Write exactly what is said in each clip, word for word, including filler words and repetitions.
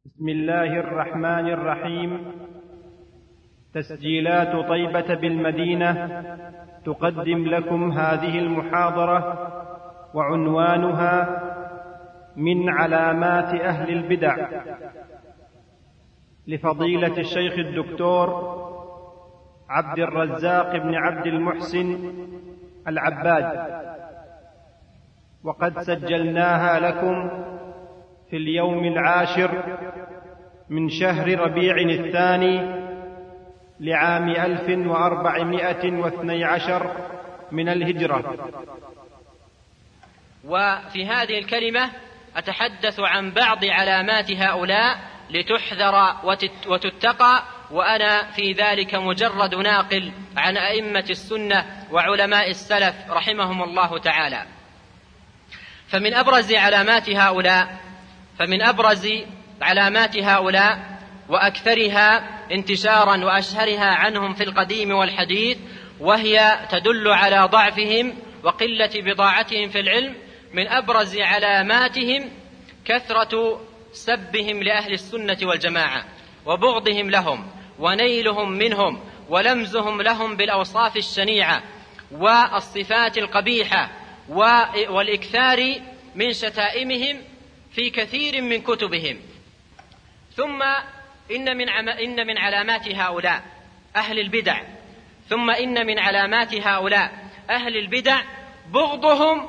بسم الله الرحمن الرحيم. تسجيلات طيبة بالمدينة تقدم لكم هذه المحاضرة، وعنوانها من علامات أهل البدع، لفضيلة الشيخ الدكتور عبد الرزاق بن عبد المحسن العباد، وقد سجلناها لكم في اليوم العاشر من شهر ربيع الثاني لعام ألف وأربعمائة واثني عشر من الهجرة. وفي هذه الكلمة أتحدث عن بعض علامات هؤلاء لتحذر وتتقى، وأنا في ذلك مجرد ناقل عن أئمة السنة وعلماء السلف رحمهم الله تعالى. فمن أبرز علامات هؤلاء فمن أبرز علامات هؤلاء وأكثرها انتشارا وأشهرها عنهم في القديم والحديث، وهي تدل على ضعفهم وقلة بضاعتهم في العلم. من أبرز علاماتهم كثرة سبهم لأهل السنة والجماعة، وبغضهم لهم، ونيلهم منهم، ولمزهم لهم بالأوصاف الشنيعة والصفات القبيحة، والإكثار من شتائمهم في كثير من كتبهم. ثم إن من, عم... إن من علامات هؤلاء أهل البدع ثم إن من علامات هؤلاء أهل البدع بغضهم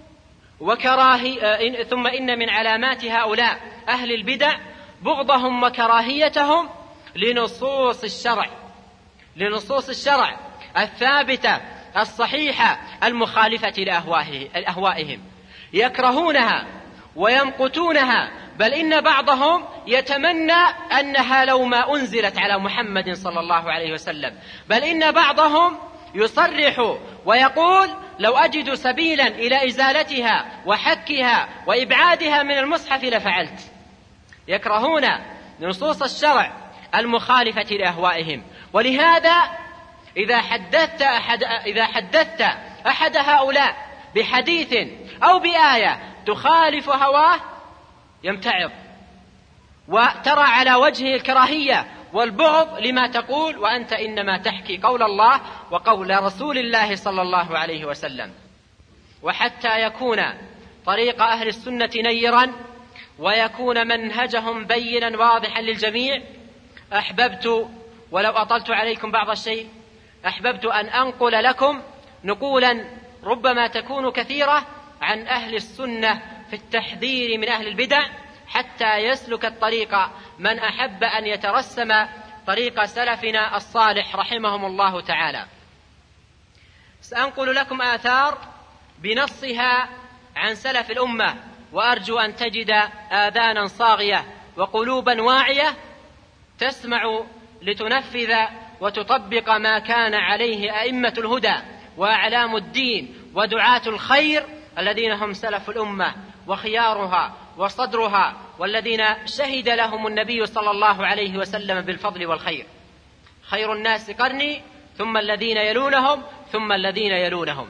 وكراهي ثم إن من علامات هؤلاء أهل البدع بغضهم وكراهيتهم لنصوص الشرع لنصوص الشرع الثابتة الصحيحة المخالفة لأهوائهم، يكرهونها ويمقتونها، بل إن بعضهم يتمنى أنها لو ما أنزلت على محمد صلى الله عليه وسلم، بل إن بعضهم يصرح ويقول لو أجد سبيلا إلى إزالتها وحكها وإبعادها من المصحف لفعلت. يكرهون نصوص الشرع المخالفة لأهوائهم. ولهذا إذا حدثت أحد, إذا حدثت أحد هؤلاء بحديث أو بآية تخالف هواه يمتعض، وترى على وجهه الكراهية والبغض لما تقول، وأنت إنما تحكي قول الله وقول رسول الله صلى الله عليه وسلم. وحتى يكون طريق أهل السنة نيرا ويكون منهجهم بينا واضحا للجميع، أحببت ولو أطلت عليكم بعض الشيء أحببت أن أنقل لكم نقولا ربما تكون كثيرة عن أهل السنة في التحذير من أهل البدع، حتى يسلك الطريق من أحب أن يترسم طريق سلفنا الصالح رحمهم الله تعالى. سأنقل لكم آثار بنصها عن سلف الأمة، وأرجو أن تجد آذانا صاغية وقلوبا واعية تسمع لتنفذ وتطبق ما كان عليه أئمة الهدى وأعلام الدين ودعاة الخير الذين هم سلف الأمة وخيارها وصدرها، والذين شهد لهم النبي صلى الله عليه وسلم بالفضل والخير. خير الناس قرني ثم الذين يلونهم ثم الذين يلونهم.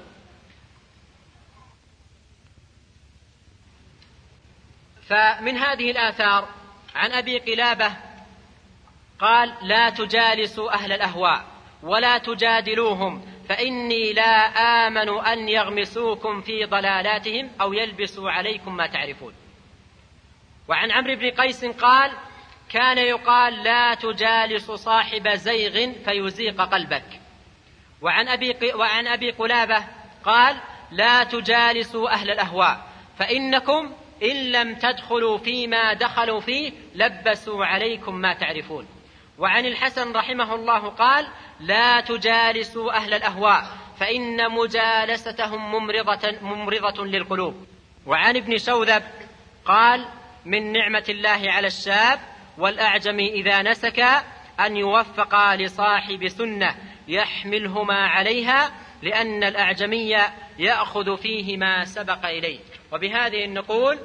فمن هذه الآثار عن أبي قلابة قال: لا تجالسوا أهل الأهواء ولا تجادلوهم، فإني لا آمن أن يغمسوكم في ضلالاتهم أو يلبسوا عليكم ما تعرفون. وعن عمرو بن قيس قال: كان يقال لا تجالس صاحب زيغ فيزيق قلبك. وعن أبي, وعن أبي قلابة قال: لا تجالسوا أهل الأهواء فإنكم إن لم تدخلوا فيما دخلوا فيه لبسوا عليكم ما تعرفون. وعن الحسن رحمه الله قال: لا تجالسوا أهل الأهواء فإن مجالستهم ممرضة, ممرضة للقلوب. وعن ابن شوذب قال: من نعمة الله على الشاب والأعجم إذا نسك أن يوفق لصاحب سنة يحملهما عليها، لأن الأعجمي يأخذ فيه ما سبق إليه. وبهذه النقول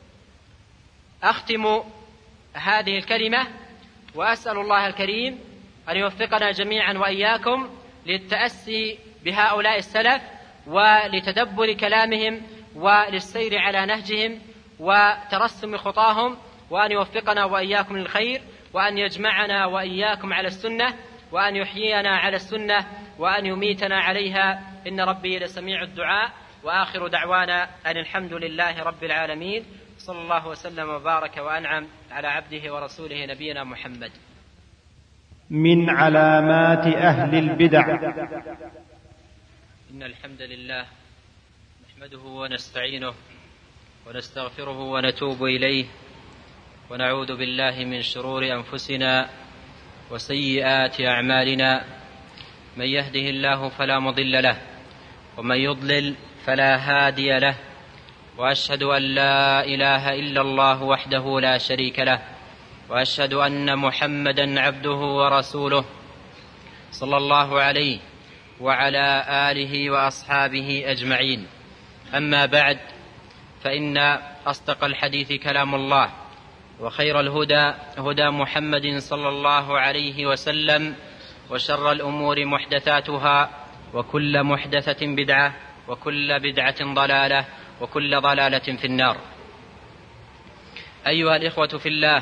أختم هذه الكلمة، وأسأل الله الكريم أن يوفقنا جميعا وإياكم للتأسي بهؤلاء السلف ولتدبر كلامهم وللسير على نهجهم وترسم خطاهم، وأن يوفقنا وإياكم للخير، وأن يجمعنا وإياكم على السنة، وأن يحيينا على السنة، وأن يميتنا عليها، إن ربي لسميع الدعاء. وآخر دعوانا أن الحمد لله رب العالمين، صلى الله وسلم وبارك وأنعم على عبده ورسوله نبينا محمد. من علامات أهل البدع. إن الحمد لله نحمده ونستعينه ونستغفره ونتوب إليه، ونعوذ بالله من شرور أنفسنا وسيئات أعمالنا، من يهده الله فلا مضل له، ومن يضلل فلا هادي له، وأشهد أن لا إله إلا الله وحده لا شريك له، وأشهد أن محمدا عبده ورسوله، صلى الله عليه وعلى آله وأصحابه أجمعين. أما بعد، فإن أصدق الحديث كلام الله، وخير الهدى هدى محمد صلى الله عليه وسلم، وشر الأمور محدثاتها، وكل محدثة بدعة، وكل بدعة ضلالة، وكل ضلالة في النار. أيها الإخوة في الله،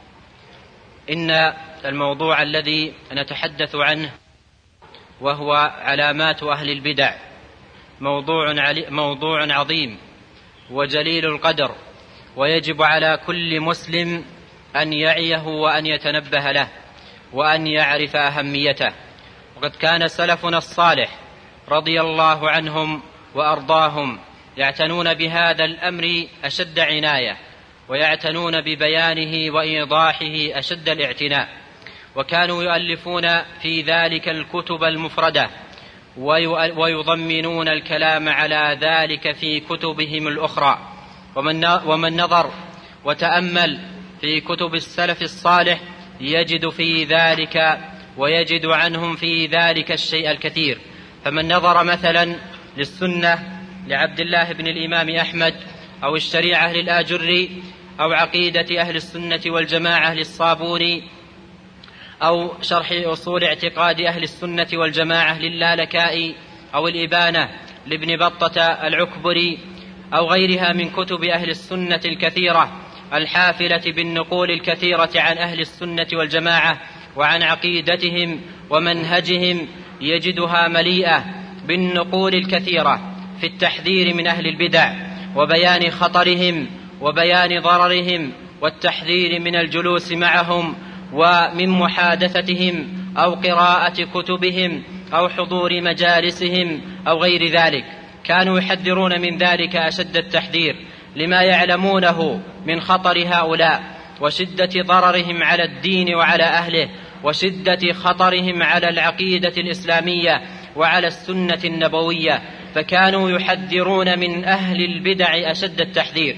إن الموضوع الذي نتحدث عنه وهو علامات أهل البدع موضوع موضوع عظيم وجليل القدر، ويجب على كل مسلم أن يعيه وأن يتنبه له وأن يعرف أهميته. وقد كان سلفنا الصالح رضي الله عنهم وأرضاهم يعتنون بهذا الأمر أشد عناية، ويعتنون ببيانه وإيضاحه أشد الاعتناء، وكانوا يؤلفون في ذلك الكتب المفردة، ويضمنون الكلام على ذلك في كتبهم الأخرى. ومن نظر وتأمل في كتب السلف الصالح يجد في ذلك ويجد عنهم في ذلك الشيء الكثير. فمن نظر مثلا للسنة لعبد الله بن الإمام أحمد، أو الشريعة للآجري، أو عقيدة أهل السنة والجماعة للصابوني، أو شرح أصول اعتقاد أهل السنة والجماعة للالكائي، أو الإبانة لابن بطة العكبري، أو غيرها من كتب أهل السنة الكثيرة الحافلة بالنقول الكثيرة عن أهل السنة والجماعة وعن عقيدتهم ومنهجهم، يجدها مليئة بالنقول الكثيرة في التحذير من أهل البدع، وبيان خطرهم وبيان ضررهم، والتحذير من الجلوس معهم ومن محادثتهم أو قراءة كتبهم أو حضور مجالسهم أو غير ذلك. كانوا يحذرون من ذلك أشد التحذير، لما يعلمونه من خطر هؤلاء، وشدة ضررهم على الدين وعلى أهله، وشدة خطرهم على العقيدة الإسلامية وعلى السنة النبوية. فكانوا يحذرون من أهل البدع أشد التحذير.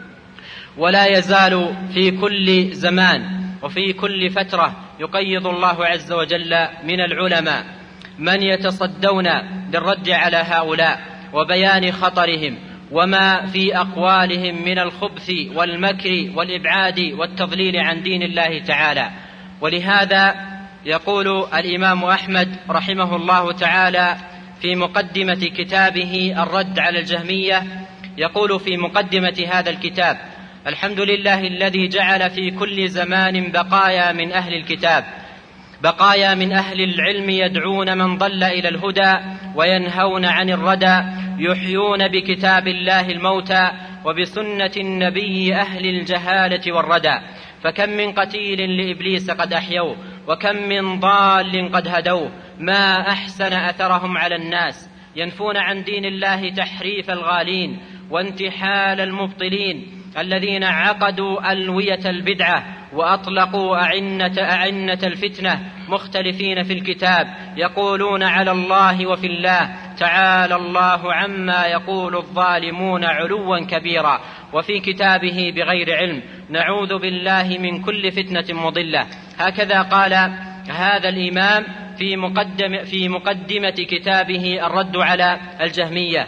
ولا يزال في كل زمان وفي كل فترة يقيض الله عز وجل من العلماء من يتصدون بالرد على هؤلاء وبيان خطرهم وما في أقوالهم من الخبث والمكر والإبعاد والتضليل عن دين الله تعالى. ولهذا يقول الإمام أحمد رحمه الله تعالى في مقدمة كتابه الرد على الجهمية، يقول في مقدمة هذا الكتاب: الحمد لله الذي جعل في كل زمان بقايا من أهل الكتاب، بقايا من أهل العلم يدعون من ضل إلى الهدى وينهون عن الردى، يحيون بكتاب الله الموتى وبسنة النبي أهل الجهالة والردى. فكم من قتيل لإبليس قد أحيوه، وكم من ضال قد هدوه، ما أحسن أثرهم على الناس، ينفون عن دين الله تحريف الغالين وانتحال المبطلين، الذين عقدوا ألوية البدعة وأطلقوا أعنة, أعنة الفتنة، مختلفين في الكتاب، يقولون على الله وفي الله تعالى الله عما يقول الظالمون علوا كبيرا، وفي كتابه بغير علم، نعوذ بالله من كل فتنة مضلة. هكذا قال هذا الإمام في, مقدم في مقدمة كتابه الرد على الجهمية.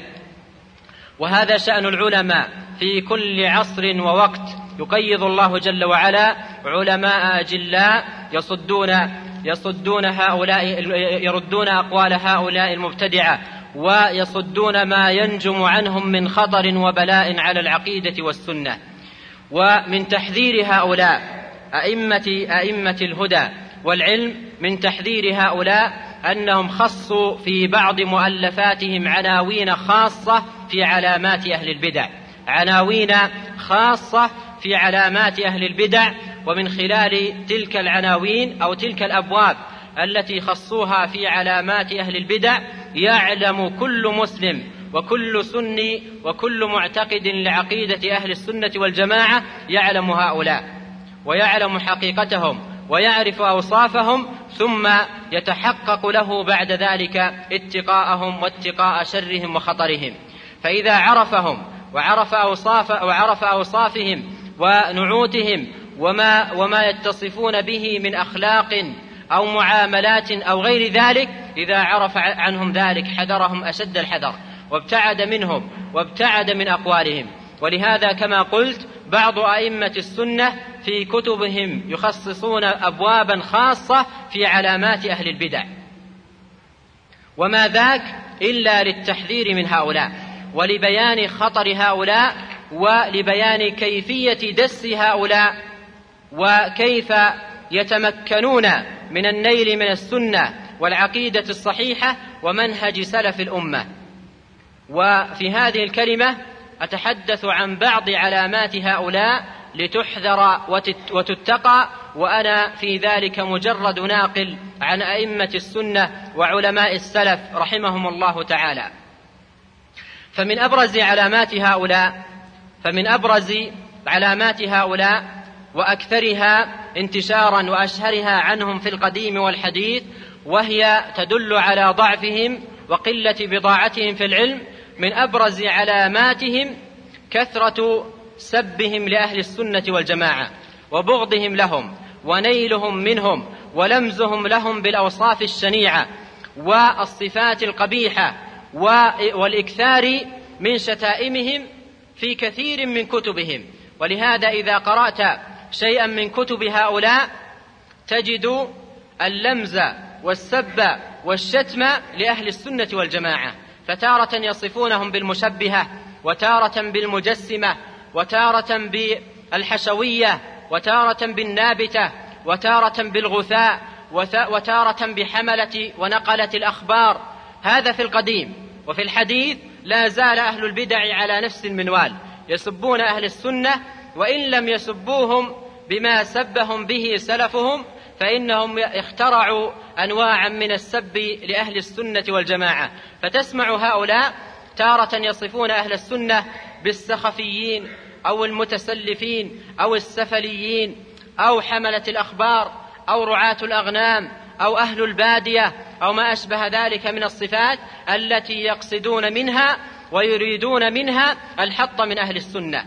وهذا شأن العلماء في كل عصر ووقت، يقيض الله جل وعلا علماء أجلاء يصدون, يصدون هؤلاء يردون أقوال هؤلاء المبتدعة، ويصدون ما ينجم عنهم من خطر وبلاء على العقيدة والسنة. ومن تحذير هؤلاء أئمة أئمة الهدى والعلم من تحذير هؤلاء أنهم خصوا في بعض مؤلفاتهم عناوين خاصة في علامات أهل البدع، عناوين خاصة في علامات أهل البدع، ومن خلال تلك العناوين أو تلك الأبواب التي خصوها في علامات أهل البدع يعلم كل مسلم وكل سني وكل معتقد لعقيدة أهل السنة والجماعة يعلم هؤلاء ويعلم حقيقتهم ويعرف أوصافهم، ثم يتحقق له بعد ذلك اتقاءهم واتقاء شرهم وخطرهم. فإذا عرفهم وعرف أوصاف وعرف أوصافهم ونعوتهم وما, وما يتصفون به من أخلاق أو معاملات أو غير ذلك، إذا عرف عنهم ذلك حذرهم أشد الحذر وابتعد منهم وابتعد من أقوالهم. ولهذا كما قلت بعض أئمة السنة في كتبهم يخصصون أبوابا خاصة في علامات أهل البدع، وما ذاك إلا للتحذير من هؤلاء ولبيان خطر هؤلاء ولبيان كيفية دس هؤلاء وكيف يتمكنون من النيل من السنة والعقيدة الصحيحة ومنهج سلف الأمة. وفي هذه الكلمة أتحدث عن بعض علامات هؤلاء لتحذر وتتقى، وأنا في ذلك مجرد ناقل عن أئمة السنة وعلماء السلف رحمهم الله تعالى. فمن أبرز علامات هؤلاء فمن أبرز علامات هؤلاء وأكثرها انتشارا وأشهرها عنهم في القديم والحديث، وهي تدل على ضعفهم وقلة بضاعتهم في العلم، من أبرز علاماتهم كثرة سبهم لأهل السنة والجماعة وبغضهم لهم ونيلهم منهم ولمزهم لهم بالأوصاف الشنيعة والصفات القبيحة والإكثار من شتائمهم في كثير من كتبهم. ولهذا إذا قرأت شيئا من كتب هؤلاء تجد اللمز والسب والشتم لأهل السنة والجماعة، فتارة يصفونهم بالمشبهة وتارة بالمجسمة وتارة بالحشوية وتارة بالنابتة وتارة بالغثاء وتارة بحملة ونقلة الأخبار. هذا في القديم. وفي الحديث لا زال أهل البدع على نفس المنوال، يسبون أهل السنة، وإن لم يسبوهم بما سبهم به سلفهم فإنهم اخترعوا أنواعا من السب لأهل السنة والجماعة. فتسمع هؤلاء تارة يصفون أهل السنة بالسخفيين أو المتسلفين أو السفليين أو حملة الأخبار أو رعاة الأغنام أو أهل البادية أو ما أشبه ذلك من الصفات التي يقصدون منها ويريدون منها الحط من أهل السنة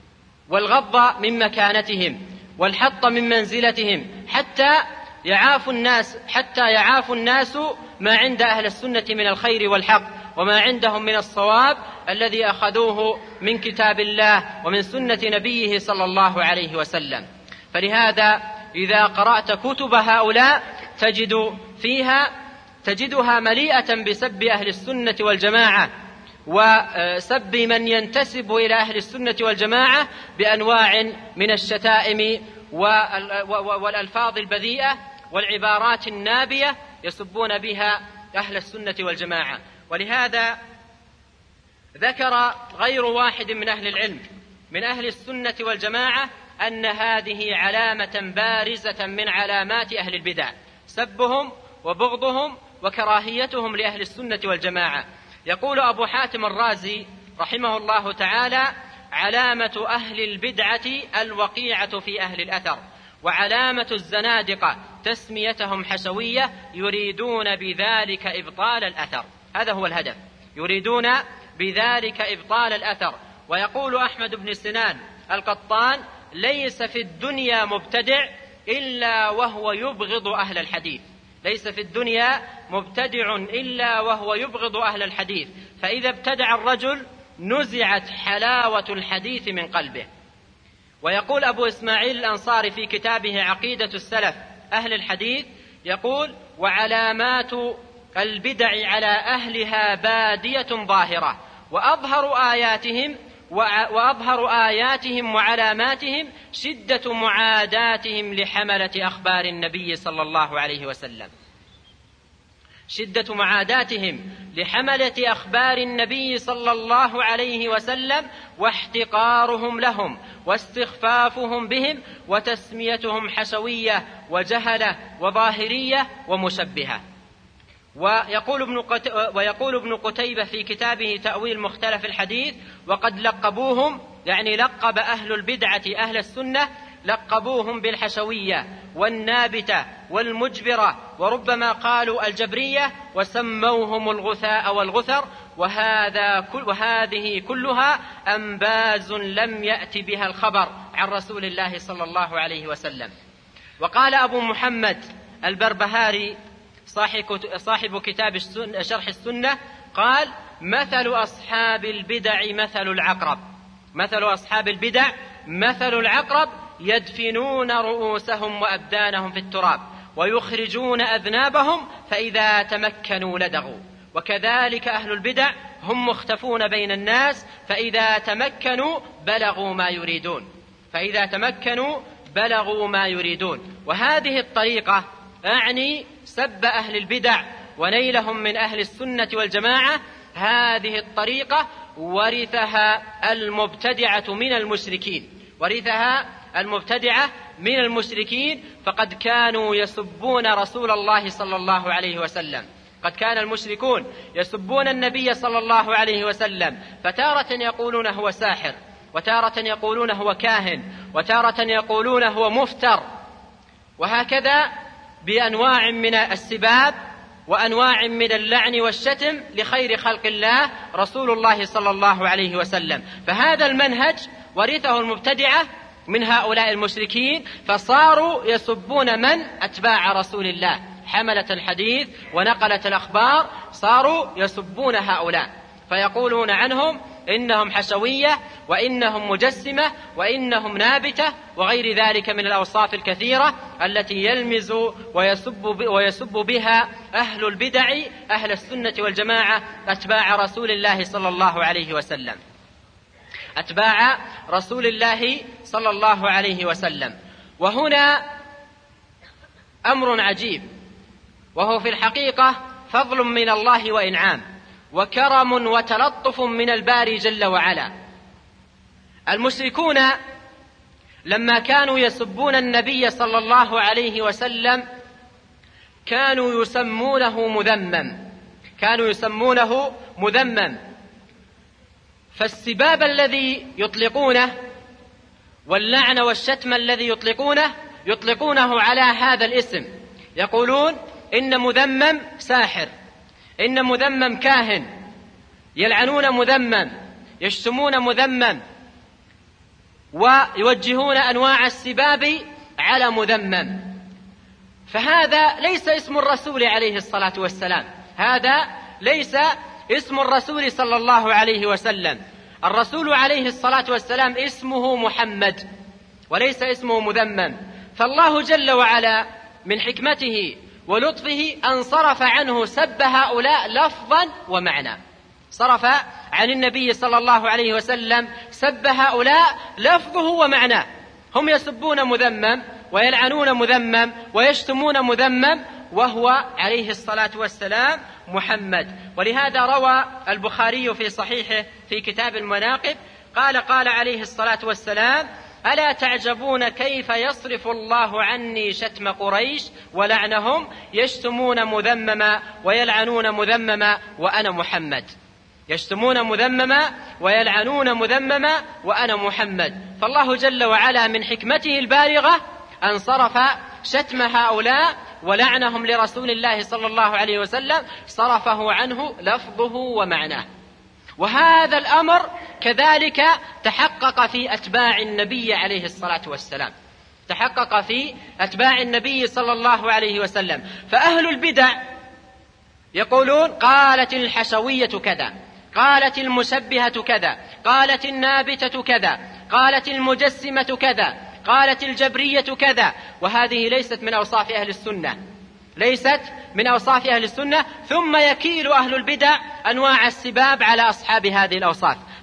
والغض من مكانتهم والحط من منزلتهم، حتى يعاف الناس حتى يعاف الناس ما عند أهل السنة من الخير والحق وما عندهم من الصواب الذي أخذوه من كتاب الله ومن سنة نبيه صلى الله عليه وسلم. فلهذا إذا قرأت كتب هؤلاء تجد فيها تجدها مليئة بسب أهل السنة والجماعة وسب من ينتسب إلى أهل السنة والجماعة بأنواع من الشتائم والألفاظ البذيئة والعبارات النابية يسبون بها أهل السنة والجماعة. ولهذا ذكر غير واحد من أهل العلم من أهل السنة والجماعة أن هذه علامة بارزة من علامات أهل البدع، سبهم وبغضهم وكراهيتهم لأهل السنة والجماعة. يقول أبو حاتم الرازي رحمه الله تعالى: علامة أهل البدعة الوقيعة في أهل الأثر، وعلامة الزنادقة تسميتهم حشوية يريدون بذلك إبطال الأثر. هذا هو الهدف، يريدون بذلك إبطال الأثر. ويقول أحمد بن سنان القطان: ليس في الدنيا مبتدع إلا وهو يبغض أهل الحديث، ليس في الدنيا مبتدع إلا وهو يبغض أهل الحديث، فإذا ابتدع الرجل نزعت حلاوة الحديث من قلبه. ويقول أبو إسماعيل الأنصاري في كتابه عقيدة السلف أهل الحديث، يقول: وعلامات البدع على أهلها بادية ظاهرة، وأظهر آياتهم وأظهر آياتهم وعلاماتهم شدة معاداتهم لحملة أخبار النبي صلى الله عليه وسلم شدة معاداتهم لحملة أخبار النبي صلى الله عليه وسلم واحتقارهم لهم واستخفافهم بهم وتسميتهم حشوية وجهلة وظاهرية ومشبهة. ويقول ابن قت... ويقول ابن قتيبة في كتابه تأويل مختلف الحديث: وقد لقبوهم، يعني لقب أهل البدعة أهل السنة، لقبوهم بالحشوية والنابتة والمجبرة، وربما قالوا الجبرية، وسموهم الغثاء والغثر، وهذا كل وهذه كلها أنباز لم يأت بها الخبر عن رسول الله صلى الله عليه وسلم. وقال أبو محمد البربهاري صاحب كتاب شرح السنة، قال: مثل أصحاب البدع مثل العقرب مثل أصحاب البدع مثل العقرب يدفنون رؤوسهم وأبدانهم في التراب ويخرجون أذنابهم فإذا تمكنوا لدغوا، وكذلك أهل البدع هم مختفون بين الناس فإذا تمكنوا بلغوا ما يريدون فإذا تمكنوا بلغوا ما يريدون. وهذه الطريقة، أعني سب أهل البدع ونيلهم من أهل السنة والجماعة، هذه الطريقة ورثها المبتدعة من المشركين ورثها المبتدعة من المشركين فقد كانوا يسبون رسول الله صلى الله عليه وسلم قد كان المشركون يسبون النبي صلى الله عليه وسلم، فتارة يقولون هو ساحر، وتارة يقولون هو كاهن، وتارة يقولون هو مفتر، وهكذا بأنواع من السباب وأنواع من اللعن والشتم لخير خلق الله رسول الله صلى الله عليه وسلم. فهذا المنهج ورثه المبتدعة من هؤلاء المشركين، فصاروا يسبون من؟ أتباع رسول الله، حملة الحديث ونقلة الأخبار، صاروا يسبون هؤلاء، فيقولون عنهم إنهم حشوية، وإنهم مجسمة، وإنهم نابتة، وغير ذلك من الأوصاف الكثيرة التي يلمز ويسب, ويسب بها أهل البدع أهل السنة والجماعة أتباع رسول الله صلى الله عليه وسلم أتباع رسول الله صلى الله عليه وسلم. وهنا أمر عجيب، وهو في الحقيقة فضل من الله وإنعام وكرم وتلطف من الباري جل وعلا. المشركون لما كانوا يسبون النبي صلى الله عليه وسلم كانوا يسمونه مذمم كانوا يسمونه مذمم فالسباب الذي يطلقونه واللعن والشتم الذي يطلقونه يطلقونه على هذا الاسم، يقولون إن مذمم ساحر، إن مذمم كاهن، يلعنون مذمم، يشتمون مذمم، ويوجهون أنواع السباب على مذمم. فهذا ليس اسم الرسول عليه الصلاة والسلام، هذا ليس اسم الرسول صلى الله عليه وسلم. الرسول عليه الصلاة والسلام اسمه محمد وليس اسمه مذمم. فالله جل وعلا من حكمته ولطفه أن صرف عنه سب هؤلاء لفظا ومعنى، صرف عن النبي صلى الله عليه وسلم سب هؤلاء لفظه ومعناه. هم يسبون مذمم ويلعنون مذمم ويشتمون مذمم، وهو عليه الصلاة والسلام محمد. ولهذا روى البخاري في صحيحه في كتاب المناقب قال قال عليه الصلاة والسلام: ألا تعجبون كيف يصرف الله عني شتم قريش ولعنهم، يشتمون مذمما ويلعنون مذمما وأنا محمد يشتمون مذمما ويلعنون مذمما وأنا محمد. فالله جل وعلا من حكمته البالغة أن صرف شتم هؤلاء ولعنهم لرسول الله صلى الله عليه وسلم، صرفه عنه لفظه ومعناه. وهذا الأمر كذلك تحقق في أتباع النبي عليه الصلاة والسلام تحقق في أتباع النبي صلى الله عليه وسلم. فأهل البدع يقولون قالت الحشوية كذا، قالت المشبهة كذا، قالت النابتة كذا، قالت المجسمة كذا، قالت الجبرية كذا، وهذه ليست من أوصاف أهل السنة ليست من أوصاف أهل السنة ثم يكيل أهل البدع أنواع السباب على أصحاب هذه الأوصاف.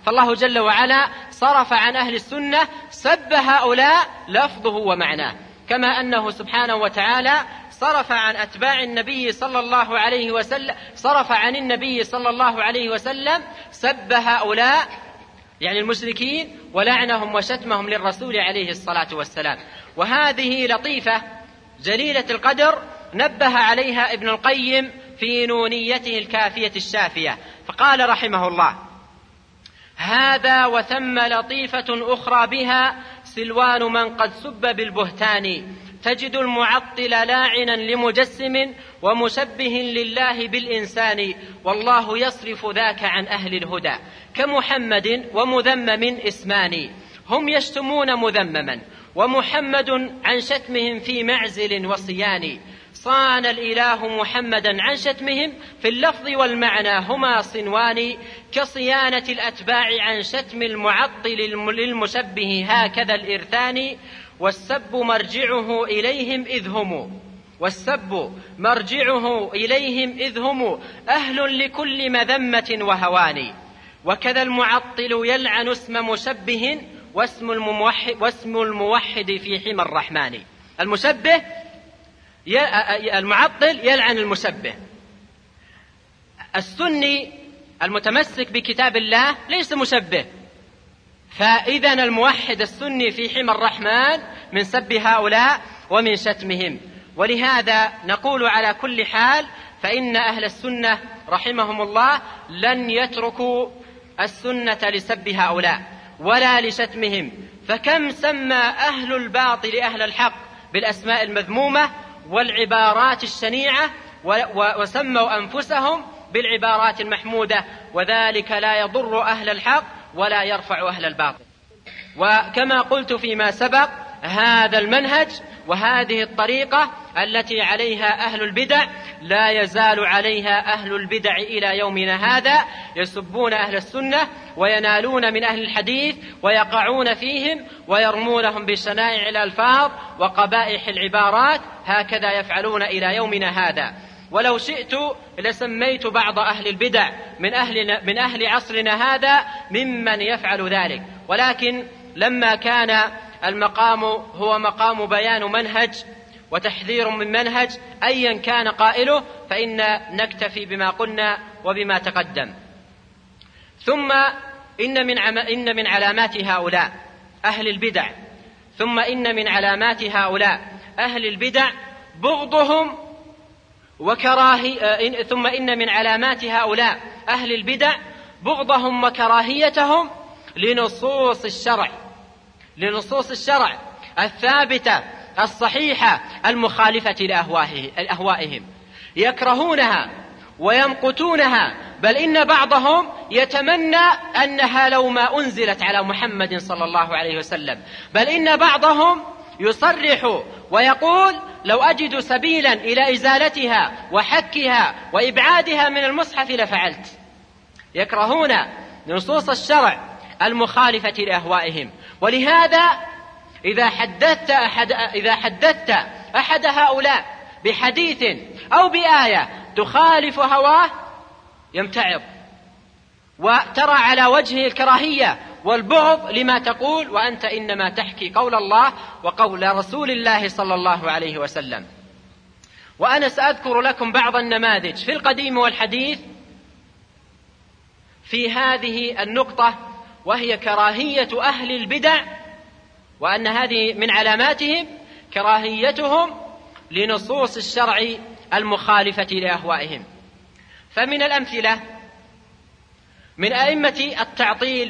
فالله جل وعلا صرف عن أهل السنة سب هؤلاء لفظه ومعناه، كما أنه سبحانه وتعالى صرف عن أتباع النبي صلى الله عليه وسلم صرف عن النبي صلى الله عليه وسلم سب هؤلاء يعني المشركين ولعنهم وشتمهم للرسول عليه الصلاة والسلام. وهذه لطيفة جليلة القدر نبه عليها ابن القيم في نونيته الكافية الشافية، فقال رحمه الله: هذا وثم لطيفة أخرى بها سلوان من قد سب بالبهتان، تجد المعطل لاعنا لمجسم ومشبه لله بالإنسان، والله يصرف ذاك عن أهل الهدى كمحمد ومذمم اسمان، هم يشتمون مذمما ومحمد عن شتمهم في معزل وصيان، صان الإله محمدا عن شتمهم في اللفظ والمعنى هما صنوان، كصيانة الأتباع عن شتم المعطل للمشبه هكذا الإرثان، والسب مرجعه إليهم إذ هم والسب مرجعه إليهم إذ هم أهل لكل مذمة وهوان، وكذا المعطل يلعن اسم مشبه واسم الموحد, واسم الموحد في حمى الرحمن. المشبه المعطل يلعن المشبه. السني المتمسك بكتاب الله ليس مشبه، فإذا الموحد السني في حمى الرحمن من سب هؤلاء ومن شتمهم. ولهذا نقول على كل حال فإن أهل السنة رحمهم الله لن يتركوا السنة لسب هؤلاء ولا لشتمهم، فكم سمى أهل الباطل أهل الحق بالأسماء المذمومة والعبارات الشنيعة، وسموا أنفسهم بالعبارات المحمودة، وذلك لا يضر أهل الحق ولا يرفع أهل الباطل. وكما قلت فيما سبق، هذا المنهج وهذه الطريقة التي عليها أهل البدع لا يزال عليها أهل البدع إلى يومنا هذا، يسبون أهل السنة وينالون من أهل الحديث ويقعون فيهم ويرمونهم بشنائع الألفاظ وقبائح العبارات، هكذا يفعلون إلى يومنا هذا. ولو شئت لسميت بعض أهل البدع من أهل, من أهل عصرنا هذا ممن يفعل ذلك، ولكن لما كان المقام هو مقام بيان منهج وتحذير من منهج أيا كان قائله، فإن نكتفي بما قلنا وبما تقدم. ثم إن من, عم... إن من علامات هؤلاء أهل البدع ثم إن من علامات هؤلاء أهل البدع بغضهم وكراهي ثم إن من علامات هؤلاء أهل البدع بغضهم وكراهيتهم لنصوص الشرع لنصوص الشرع الثابتة الصحيحة المخالفة لأهوائهم، يكرهونها ويمقتونها، بل إن بعضهم يتمنى أنها لو ما أنزلت على محمد صلى الله عليه وسلم، بل إن بعضهم يصرح ويقول لو أجد سبيلا إلى إزالتها وحكها وإبعادها من المصحف لفعلت. يكرهون نصوص الشرع المخالفة لأهوائهم. ولهذا إذا حدثت أحد, إذا حدثت أحد هؤلاء بحديث أو بآية تخالف هواه يمتعض وترى على وجهه الكراهية والبغض لما تقول، وأنت إنما تحكي قول الله وقول رسول الله صلى الله عليه وسلم. وأنا سأذكر لكم بعض النماذج في القديم والحديث في هذه النقطة، وهي كراهية أهل البدع، وأن هذه من علاماتهم كراهيتهم لنصوص الشرع المخالفة لأهوائهم. فمن الأمثلة من أئمة التعطيل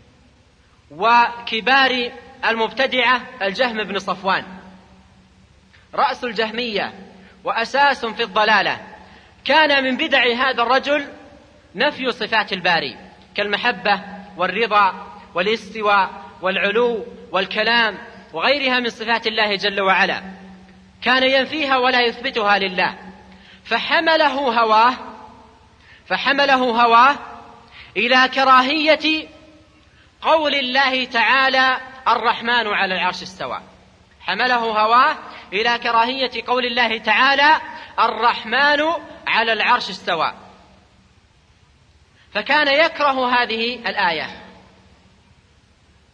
وكبار المبتدعة الجهم بن صفوان، رأس الجهمية وأساس في الضلالة. كان من بدع هذا الرجل نفي صفات الباري كالمحبة والرضا والاستواء والعلو والكلام وغيرها من صفات الله جل وعلا، كان ينفيها ولا يثبتها لله. فحمله هواه فحمله هواه إلى كراهية قول الله تعالى الرحمن على العرش استوى، حمله هواه إلى كراهية قول الله تعالى الرحمن على العرش استوى، فكان يكره هذه الآية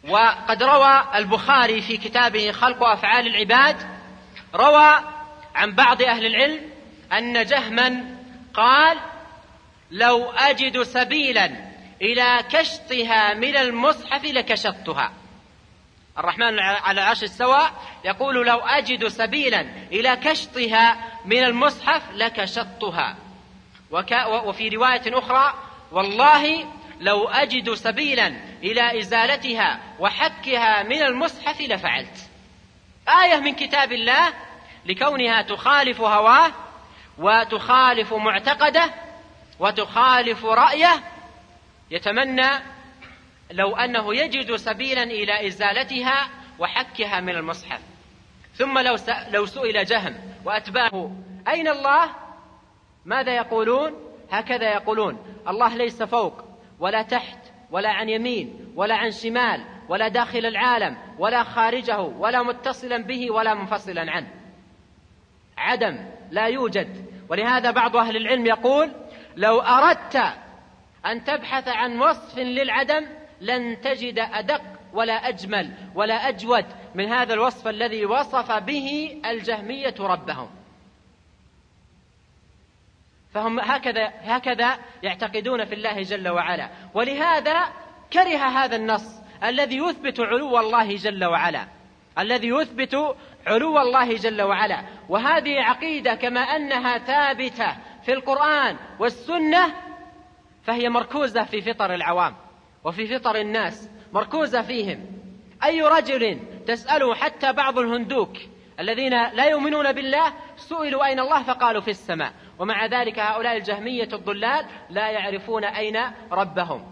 وقد روى البخاري في كتابه خلق أفعال العباد، روى عن بعض أهل العلم أن جهما قال: لو أجد سبيلا إلى كشطها من المصحف لكشطتها. الرحمن على العرش استوى، يقول: لو أجد سبيلا إلى كشطها من المصحف لكشطتها. وفي رواية أخرى: والله لو أجد سبيلا إلى إزالتها وحكها من المصحف لفعلت. آية من كتاب الله لكونها تخالف هواه وتخالف معتقده وتخالف رأيه، يتمنى لو أنه يجد سبيلا إلى إزالتها وحكها من المصحف. ثم لو لو سئل جهم وأتباعه: أين الله؟ ماذا يقولون؟ هكذا يقولون: الله ليس فوق ولا تحت ولا عن يمين ولا عن شمال ولا داخل العالم ولا خارجه ولا متصلا به ولا منفصلا عنه. عدم، لا يوجد. ولهذا بعض أهل العلم يقول: لو أردت أن تبحث عن وصف للعدم لن تجد أدق ولا أجمل ولا أجود من هذا الوصف الذي وصف به الجهمية ربهم. فهم هكذا هكذا يعتقدون في الله جل وعلا. ولهذا كره هذا النص الذي يثبت علو الله جل وعلا، الذي يثبت علو الله جل وعلا. وهذه عقيدة كما أنها ثابتة في القرآن والسنة، فهي مركوزة في فطر العوام وفي فطر الناس، مركوزة فيهم. أي رجل تسأله، حتى بعض الهندوك الذين لا يؤمنون بالله، سئلوا أين الله فقالوا في السماء. ومع ذلك هؤلاء الجهمية الضلال لا يعرفون أين ربهم.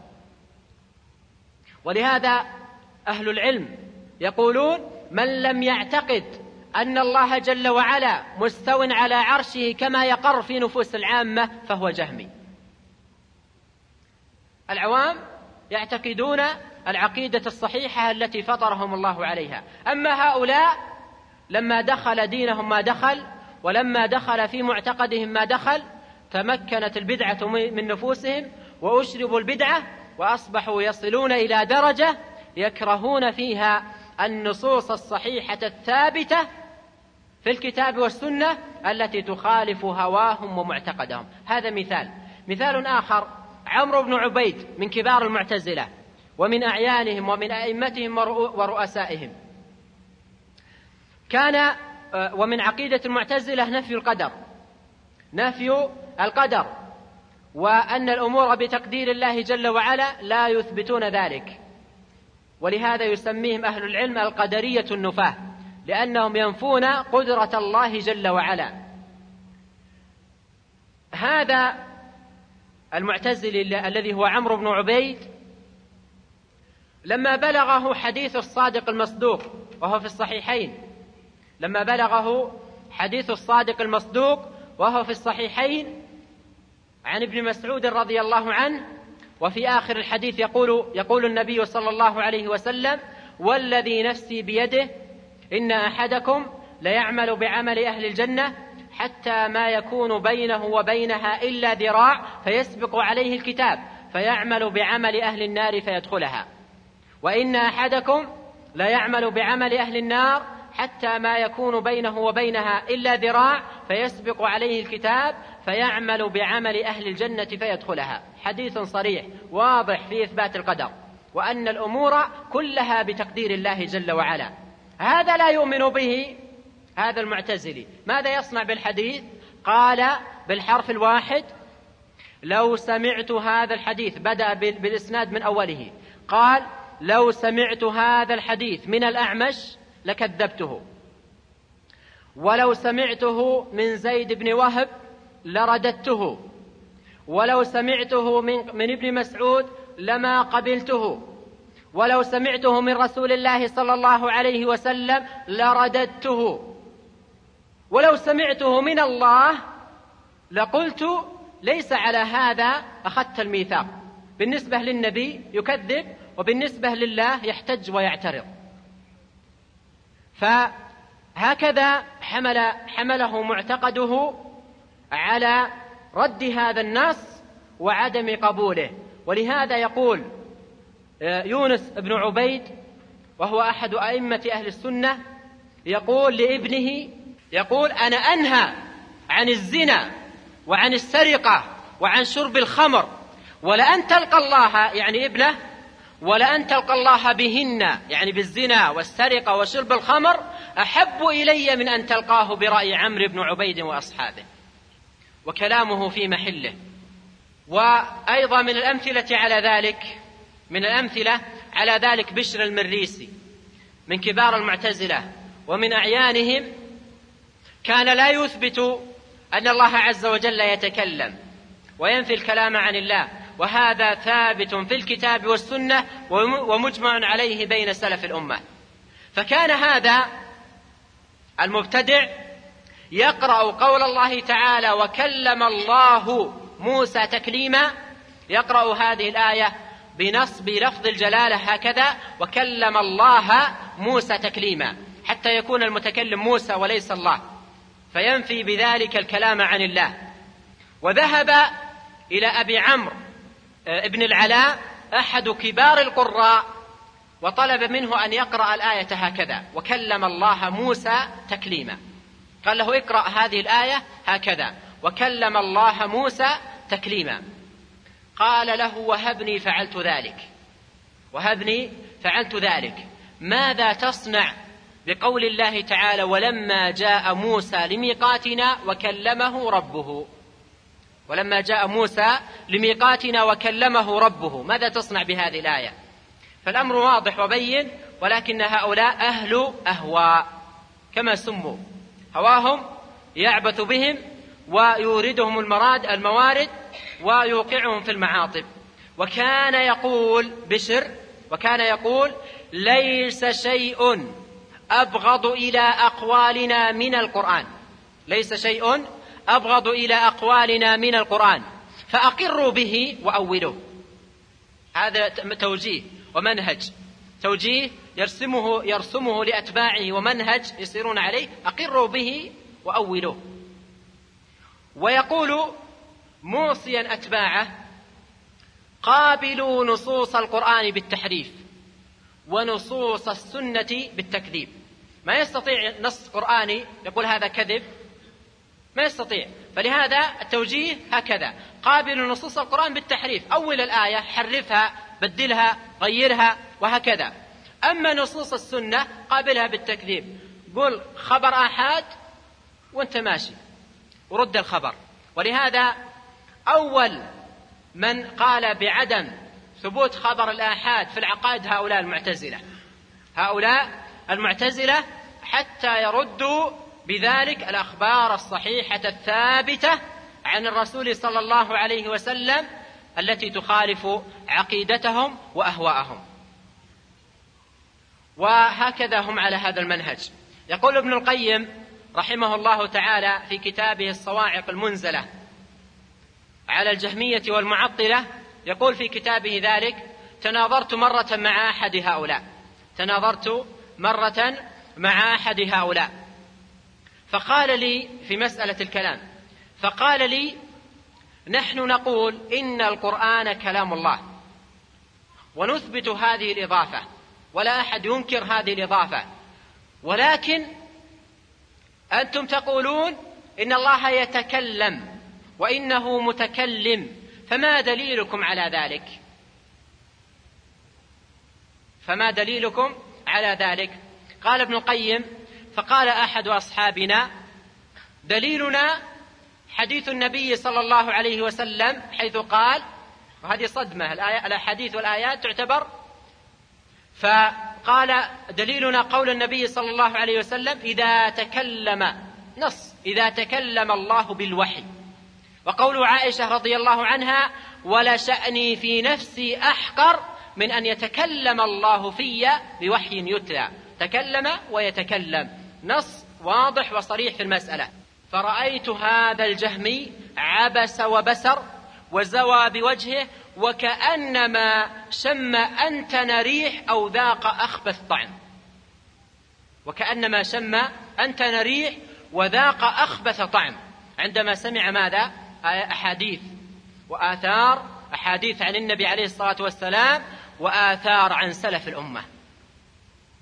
ولهذا أهل العلم يقولون: من لم يعتقد أن الله جل وعلا مستو على عرشه كما يقر في نفوس العامة فهو جهمي. العوام يعتقدون العقيدة الصحيحة التي فطرهم الله عليها. أما هؤلاء لما دخل دينهم ما دخل، ولما دخل في معتقدهم ما دخل، تمكنت البدعة من نفوسهم وأشربوا البدعة، وأصبحوا يصلون إلى درجة يكرهون فيها النصوص الصحيحة الثابتة في الكتاب والسنة التي تخالف هواهم ومعتقدهم. هذا مثال. مثال آخر: عمرو بن عبيد من كبار المعتزلة ومن أعيانهم ومن أئمتهم ورؤسائهم. كان ومن عقيدة المعتزلة نفي القدر، نفي القدر، وأن الأمور بتقدير الله جل وعلا لا يثبتون ذلك. ولهذا يسميهم أهل العلم القدرية النفاة، لأنهم ينفون قدرة الله جل وعلا. هذا المعتزلي الذي هو عمرو بن عبيد لما بلغه حديث الصادق المصدوق وهو في الصحيحين، لما بلغه حديث الصادق المصدوق وهو في الصحيحين عن ابن مسعود رضي الله عنه، وفي آخر الحديث يقول يقول النبي صلى الله عليه وسلم: والذي نفسي بيده إن أحدكم ليعمل بعمل أهل الجنة حتى ما يكون بينه وبينها إلا ذراع فيسبق عليه الكتاب فيعمل بعمل أهل النار فيدخلها، وإن أحدكم ليعمل بعمل أهل النار حتى ما يكون بينه وبينها إلا ذراع فيسبق عليه الكتاب فيعمل بعمل أهل الجنة فيدخلها. حديث صريح واضح في إثبات القدر، وأن الأمور كلها بتقدير الله جل وعلا. هذا لا يؤمن به هذا المعتزلي. ماذا يصنع بالحديث؟ قال بالحرف الواحد: لو سمعت هذا الحديث، بدأ بالإسناد من أوله، قال: لو سمعت هذا الحديث من الأعمش لكذبته، ولو سمعته من زيد بن وهب لرددته، ولو سمعته من, من ابن مسعود لما قبلته، ولو سمعته من رسول الله صلى الله عليه وسلم لرددته، ولو سمعته من الله لقلت ليس على هذا أخذت الميثاق. بالنسبة للنبي يكذب، وبالنسبة لله يحتج ويعترض. فهكذا حمل حمله معتقده على رد هذا النص وعدم قبوله. ولهذا يقول يونس بن عبيد وهو أحد أئمة أهل السنة، يقول لابنه، يقول: أنا أنهى عن الزنا وعن السرقة وعن شرب الخمر، ولأن تلقى الله، يعني ابنه، ولأن تلقى الله بهن، يعني بالزنا والسرقة وشرب الخمر، أحب إلي من أن تلقاه برأي عمرو بن عبيد وأصحابه. وكلامه في محله. وأيضا من الأمثلة على ذلك من الأمثلة على ذلك بشر المريسي من كبار المعتزلة ومن أعيانهم، كان لا يثبت أن الله عز وجل يتكلم وينفي الكلام عن الله، وهذا ثابت في الكتاب والسنة ومجمع عليه بين سلف الأمة. فكان هذا المبتدع يقرأ قول الله تعالى: وكلم الله موسى تكليما، يقرأ هذه الآية بنصب لفظ الجلالة هكذا: وكلم الله موسى تكليما، حتى يكون المتكلم موسى وليس الله، فينفي بذلك الكلام عن الله. وذهب إلى أبي عمرو ابن العلاء أحد كبار القراء وطلب منه أن يقرأ الآية هكذا: وكلم الله موسى تكليما. قال له: اقرأ هذه الآية هكذا: وكلم الله موسى تكليما. قال له: وهبني فعلت ذلك، وهبني فعلت ذلك. ماذا تصنع بقول الله تعالى: ولما جاء موسى لميقاتنا وكلمه ربه؟ ولما جاء موسى لميقاتنا وكلمه ربه، ماذا تصنع بهذه الآية؟ فالأمر واضح وبين، ولكن هؤلاء أهل أهواء كما سموا، هواهم يعبث بهم ويوردهم المراد الموارد ويوقعهم في المعاطب. وكان يقول بشر وكان يقول: ليس شيء أبغض إلى أقوالنا من القرآن، ليس شيء أبغض إلى أقوالنا من القرآن، فأقروا به وأولوه. هذا توجيه ومنهج، توجيه يرسمه يرسمه لأتباعه ومنهج يسيرون عليه: أقروا به وأولوه. ويقول موصيا أتباعه: قابلوا نصوص القرآن بالتحريف ونصوص السنة بالتكذيب. ما يستطيع نص قرآني يقول هذا كذب، ما يستطيع. فلهذا التوجيه هكذا: قابلوا نصوص القرآن بالتحريف، أول الآية حرفها، بدلها، غيرها، وهكذا. أما نصوص السنة قابلها بالتكذيب، قل خبر آحاد وانت ماشي ورد الخبر. ولهذا أول من قال بعدم ثبوت خبر الآحاد في العقائد هؤلاء المعتزلة هؤلاء المعتزلة حتى يردوا بذلك الأخبار الصحيحة الثابتة عن الرسول صلى الله عليه وسلم التي تخالف عقيدتهم وأهواءهم. وهكذا هم على هذا المنهج. يقول ابن القيم رحمه الله تعالى في كتابه الصواعق المنزلة على الجهمية والمعطلة، يقول في كتابه ذلك: تناظرت مرة مع أحد هؤلاء تناظرت مرة مع أحد هؤلاء فقال لي في مسألة الكلام، فقال لي: نحن نقول إن القرآن كلام الله ونثبت هذه الإضافة ولا أحد ينكر هذه الإضافة، ولكن أنتم تقولون إن الله يتكلم وإنه متكلم، فما دليلكم على ذلك؟ فما دليلكم على ذلك؟ قال ابن القيم: فقال أحد أصحابنا: دليلنا حديث النبي صلى الله عليه وسلم حيث قال، وهذه صدمة، الأحاديث والآيات تعتبر، فقال: دليلنا قول النبي صلى الله عليه وسلم: إذا تكلم نص إذا تكلم الله بالوحي. وقول عائشة رضي الله عنها: ولا شأني في نفسي أحقر من أن يتكلم الله في بوحي يتلى. تكلم ويتكلم، نص واضح وصريح في المسألة. فرأيت هذا الجهمي عبس وبسر وزوى بوجهه وكأنما شم أنتن ريح أو ذاق أخبث طعم وكأنما شم أنتن ريح وذاق أخبث طعم عندما سمع ماذا؟ أحاديث وآثار، أحاديث عن النبي عليه الصلاة والسلام وآثار عن سلف الأمة.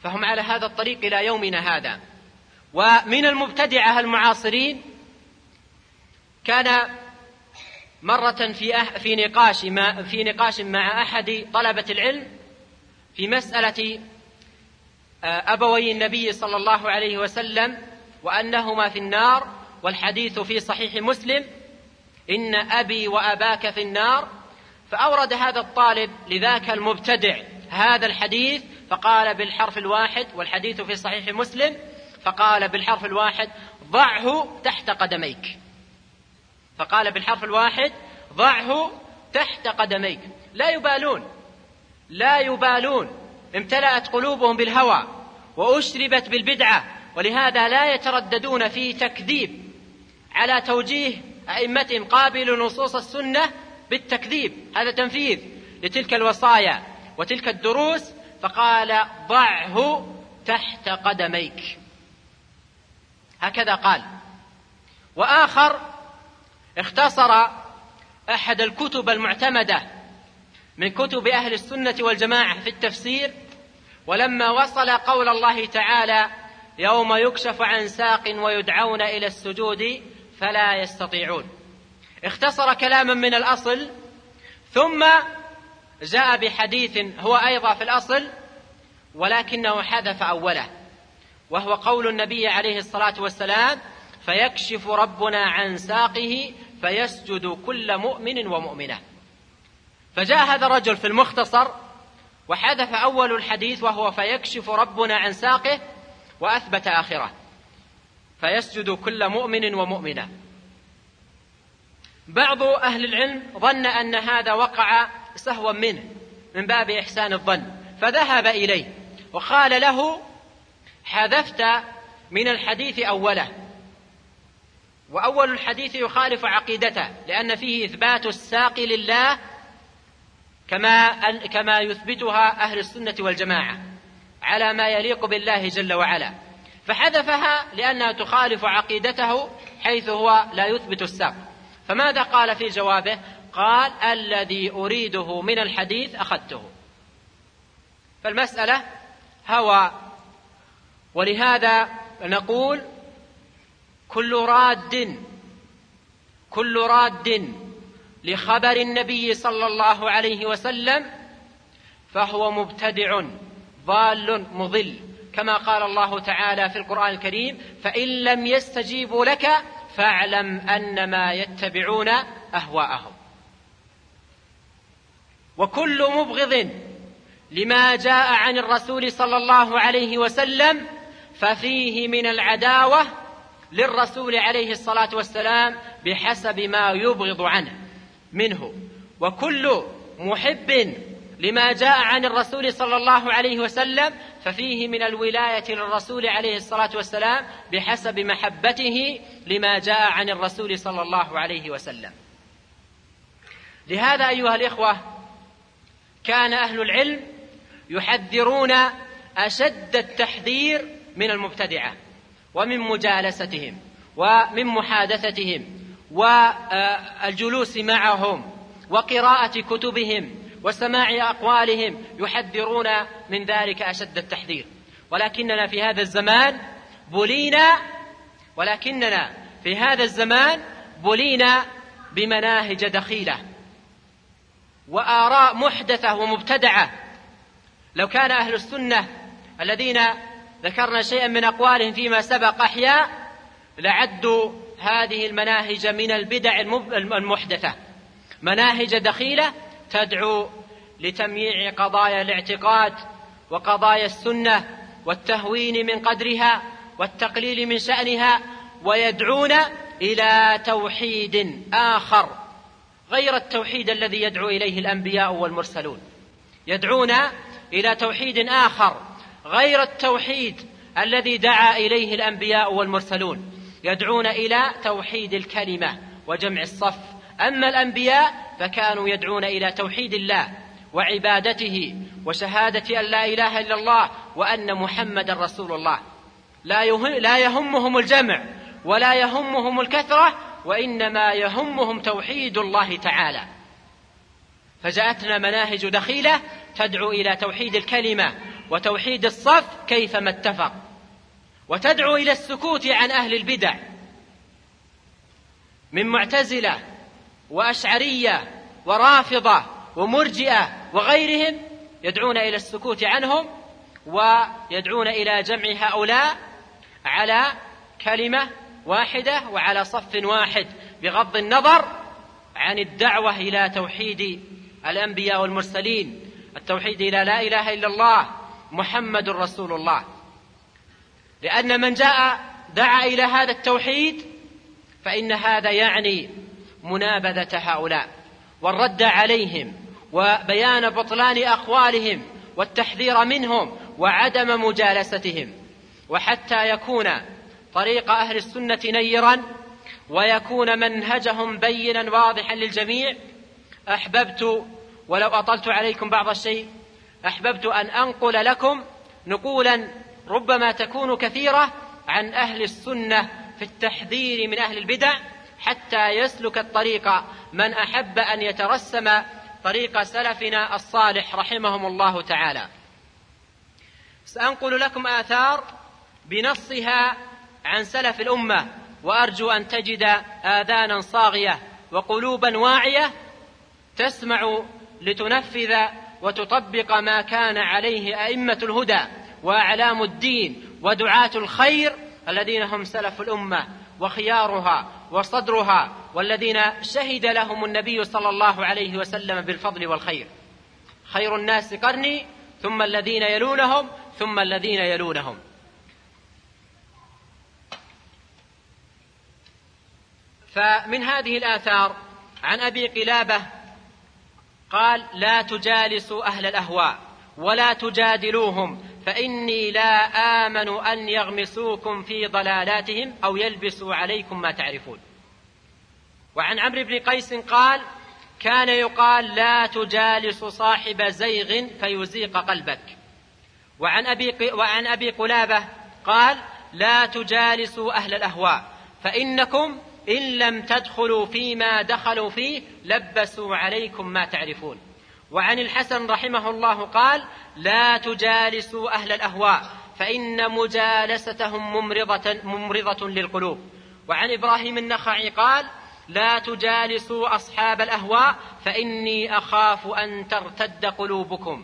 فهم على هذا الطريق إلى يومنا هذا. ومن المبتدعة المعاصرين كان مرة في في نقاش مع في نقاش مع أحد طلبة العلم في مسألة أبوي النبي صلى الله عليه وسلم وأنهما في النار، والحديث في صحيح مسلم إن أبي وأباك في النار. فأورد هذا الطالب لذاك المبتدع هذا الحديث فقال بالحرف الواحد، والحديث في صحيح مسلم، فقال بالحرف الواحد ضعه تحت قدميك. فقال بالحرف الواحد ضعه تحت قدميك. لا يبالون لا يبالون امتلأت قلوبهم بالهوى وأشربت بالبدعة، ولهذا لا يترددون في تكذيب على توجيه أئمتهم قابل نصوص السنة بالتكذيب. هذا تنفيذ لتلك الوصايا وتلك الدروس. فقال ضعه تحت قدميك، هكذا قال. وآخر اختصر أحد الكتب المعتمدة من كتب أهل السنة والجماعة في التفسير، ولما وصل قول الله تعالى يوم يكشف عن ساق ويدعون إلى السجود فلا يستطيعون، اختصر كلاما من الأصل ثم جاء بحديث هو أيضا في الأصل ولكنه حذف أوله، وهو قول النبي عليه الصلاة والسلام فيكشف ربنا عن ساقه فيسجد كل مؤمن ومؤمنة. فجاء هذا الرجل في المختصر وحذف أول الحديث وهو فيكشف ربنا عن ساقه، وأثبت آخره فيسجد كل مؤمن ومؤمنة. بعض أهل العلم ظن أن هذا وقع سهوا منه من باب إحسان الظن، فذهب إليه وقال له حذفت من الحديث أوله، وأول الحديث يخالف عقيدته لأن فيه إثبات الساق لله كما كما يثبتها أهل السنة والجماعة على ما يليق بالله جل وعلا، فحذفها لأنها تخالف عقيدته حيث هو لا يثبت الساق. فماذا قال في جوابه؟ قال الذي أريده من الحديث أخذته. فالمسألة هوى. ولهذا نقول كل راد كل راد لخبر النبي صلى الله عليه وسلم فهو مبتدع ضال مضل، كما قال الله تعالى في القرآن الكريم فإن لم يستجيبوا لك فاعلم أنما يتبعون أهواءهم. وكل مبغض لما جاء عن الرسول صلى الله عليه وسلم ففيه من العداوة للرسول عليه الصلاة والسلام بحسب ما يبغض عنه منه، وكل محب لما جاء عن الرسول صلى الله عليه وسلم ففيه من الولاية للرسول عليه الصلاة والسلام بحسب محبته لما جاء عن الرسول صلى الله عليه وسلم. لهذا أيها الإخوة كان أهل العلم يحذرون أشد التحذير من المبتدعة ومن مجالستهم ومن محادثتهم والجلوس معهم وقراءة كتبهم وسماع أقوالهم، يحذرون من ذلك أشد التحذير. ولكننا في هذا الزمان بلينا ولكننا في هذا الزمان بلينا بمناهج دخيلة وآراء محدثة ومبتدعة. لو كان أهل السنة الذين ذكرنا شيئا من أقوالهم فيما سبق أحياء لعدوا هذه المناهج من البدع المحدثة، مناهج دخيلة تدعو لتمييع قضايا الاعتقاد وقضايا السنة والتهوين من قدرها والتقليل من شأنها، ويدعون إلى توحيد آخر غير التوحيد الذي يدعو إليه الأنبياء والمرسلون، يدعون إلى توحيد آخر غير التوحيد الذي دعا إليه الأنبياء والمرسلون، يدعون إلى توحيد الكلمة وجمع الصف. أما الأنبياء فكانوا يدعون إلى توحيد الله وعبادته وشهادة أن لا إله إلا الله وأن محمد رسول الله، لا يهمهم الجمع ولا يهمهم الكثرة، وإنما يهمهم توحيد الله تعالى. فجاءتنا مناهج دخيلة تدعو إلى توحيد الكلمة وتوحيد الصف كيفما اتفق، وتدعو إلى السكوت عن أهل البدع من معتزلة وأشعرية ورافضة ومرجئة وغيرهم، يدعون إلى السكوت عنهم ويدعون إلى جمع هؤلاء على كلمة واحدة وعلى صف واحد، بغض النظر عن الدعوة إلى توحيد الأنبياء والمرسلين، التوحيد إلى لا إله إلا الله محمد رسول الله. لأن من جاء دعا إلى هذا التوحيد فإن هذا يعني منابذة هؤلاء والرد عليهم وبيان بطلان أقوالهم والتحذير منهم وعدم مجالستهم. وحتى يكون طريق أهل السنة نيرا ويكون منهجهم بينا واضحا للجميع، أحببت ولو أطلت عليكم بعض الشيء أحببت أن أنقل لكم نقولا ربما تكون كثيرة عن أهل السنة في التحذير من أهل البدع، حتى يسلك الطريق من أحب أن يترسم طريق سلفنا الصالح رحمهم الله تعالى. سأنقل لكم آثار بنصها عن سلف الأمة، وأرجو أن تجد آذانا صاغية وقلوبا واعية تسمع لتنفذ وتطبق ما كان عليه أئمة الهدى وأعلام الدين ودعاة الخير الذين هم سلف الأمة وخيارها وصدرها، والذين شهد لهم النبي صلى الله عليه وسلم بالفضل والخير. خير الناس قرني ثم الذين يلونهم ثم الذين يلونهم. فمن هذه الآثار عن أبي قلابة قال: لا تجالسوا أهل الأهواء ولا تجادلوهم فإني لا آمن أن يغمسوكم في ضلالاتهم أو يلبسوا عليكم ما تعرفون. وعن عمرو بن قيس قال: كان يقال لا تجالس صاحب زيغ فيزيق قلبك. وعن أبي, وعن أبي قلابة قال: لا تجالسوا أهل الأهواء فإنكم إن لم تدخلوا فيما دخلوا فيه لبسوا عليكم ما تعرفون. وعن الحسن رحمه الله قال: لا تجالسوا أهل الأهواء فإن مجالستهم ممرضة, ممرضة للقلوب. وعن إبراهيم النخعي قال: لا تجالسوا أصحاب الأهواء فإني أخاف أن ترتد قلوبكم.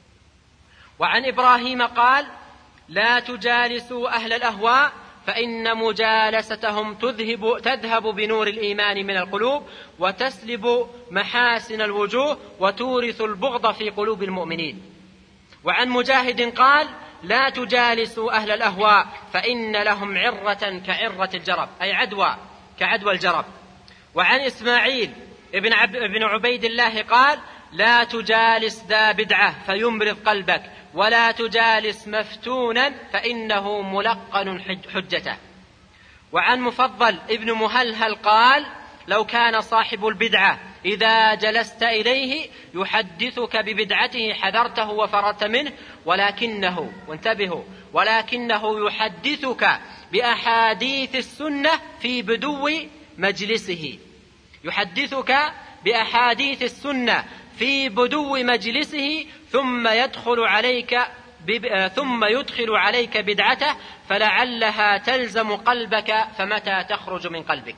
وعن إبراهيم قال: لا تجالسوا أهل الأهواء فإن مجالستهم تذهب, تذهب بنور الإيمان من القلوب وتسلب محاسن الوجوه وتورث البغض في قلوب المؤمنين. وعن مجاهد قال: لا تجالسوا أهل الأهواء فإن لهم عرة كعرة الجرب، أي عدوى كعدوى الجرب. وعن إسماعيل ابن, عب ابن عبيد الله قال: لا تجالس ذا بدعة فيمرض قلبك ولا تجالس مفتونا فإنه ملقن حجته. وعن مفضل ابن مهلهل قال: لو كان صاحب البدعة إذا جلست إليه يحدثك ببدعته حذرته وفررت منه، ولكنه وانتبهوا ولكنه يحدثك بأحاديث السنة في بدو مجلسه يحدثك بأحاديث السنة في بدو مجلسه ثم يدخل عليك ثم يدخل عليك بدعته فلعلها تلزم قلبك فمتى تخرج من قلبك.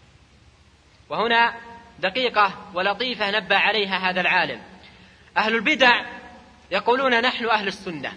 وهنا دقيقة ولطيفة نبه عليها هذا العالم. أهل البدع يقولون نحن أهل السنة،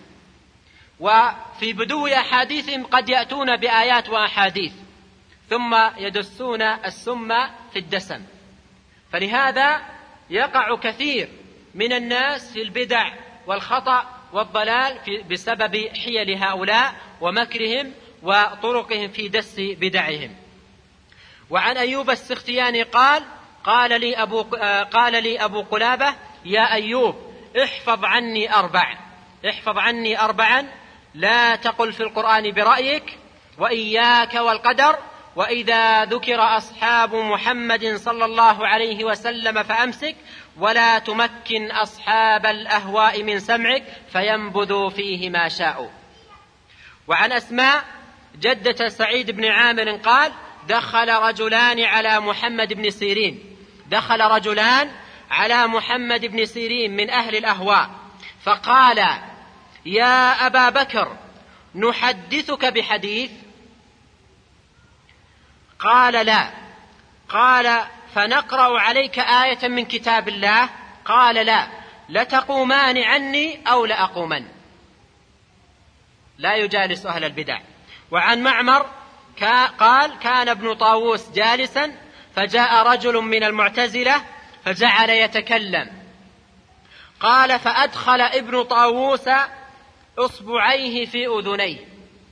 وفي بدو أحاديثهم قد يأتون بآيات وأحاديث ثم يدسون السم في الدسم. فلهذا يقع كثير من الناس في البدع والخطأ والضلال بسبب حيل هؤلاء ومكرهم وطرقهم في دس بدعهم. وعن أيوب السختياني قال: قال لي أبو, قال لي أبو قلابة: يا أيوب احفظ عني أربع احفظ عني أربعا لا تقل في القرآن برأيك، وإياك والقدر، وإذا ذكر أصحاب محمد صلى الله عليه وسلم فأمسك، ولا تمكن أصحاب الأهواء من سمعك فينبذوا فيه ما شاءوا. وعن أسماء جدة سعيد بن عامر قال: دخل رجلان على محمد بن سيرين دخل رجلان على محمد بن سيرين من أهل الأهواء فقال: يا أبا بكر نحدثك بحديث؟ قال لا. قال فنقرأ عليك آية من كتاب الله؟ قال لا. لتقومان عني أو لأقومن. لا يجالس أهل البدع. وعن معمر قال كان ابن طاووس جالسا فجاء رجل من المعتزلة فجعل يتكلم. قال فأدخل ابن طاووس أصبعيه في أذنيه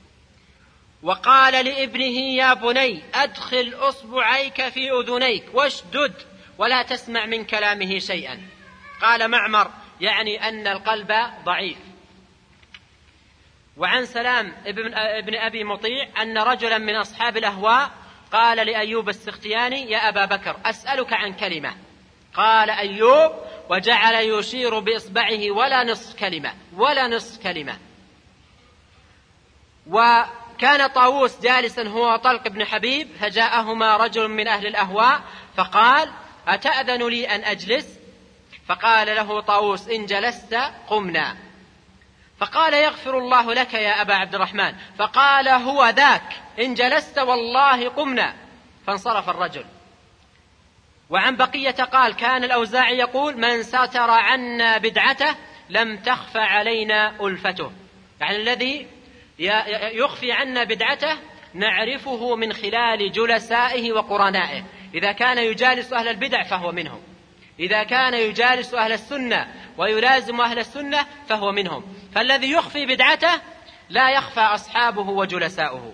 وقال لابنه يا بني أدخل أصبعيك في أذنيك واشدد ولا تسمع من كلامه شيئا. قال معمر يعني أن القلب ضعيف. وعن سلام ابن أبي مطيع أن رجلا من أصحاب الأهواء قال لأيوب السختياني يا أبا بكر أسألك عن كلمة. قال أيوب وجعل يشير بإصبعه ولا نصف كلمة ولا نصف كلمة. وكان طاووس جالسا هو طلق بن حبيب فجاءهما رجل من أهل الأهواء فقال أتأذن لي أن أجلس؟ فقال له طاووس إن جلست قمنا. فقال يغفر الله لك يا أبا عبد الرحمن. فقال هو ذاك إن جلست والله قمنا. فانصرف الرجل. وعن بقية قال كان الأوزاعي يقول من ستر عنا بدعته لم تخفى علينا ألفته. يعني الذي يخفي عنا بدعته نعرفه من خلال جلسائه وقرنائه. إذا كان يجالس أهل البدع فهو منهم، إذا كان يجالس أهل السنة ويلازم أهل السنة فهو منهم. فالذي يخفي بدعته لا يخفى أصحابه وجلساؤه.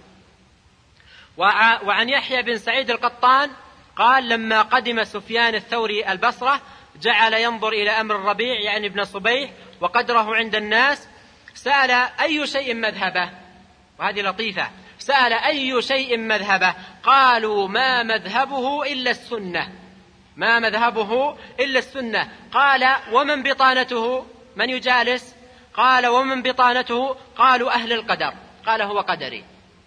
وعن يحيى بن سعيد القطان قال لما قدم سفيان الثوري البصرة جعل ينظر إلى أمر الربيع يعني ابن صبيح وقدره عند الناس، سأل أي شيء مذهبه، وهذه لطيفة، سأل أي شيء مذهبه؟ قالوا ما مذهبه إلا السنة، ما مذهبه إلا السنة. قال ومن بطانته؟ من يجالس؟ قال ومن بطانته؟ قالوا أهل القدر. قال هو قدري.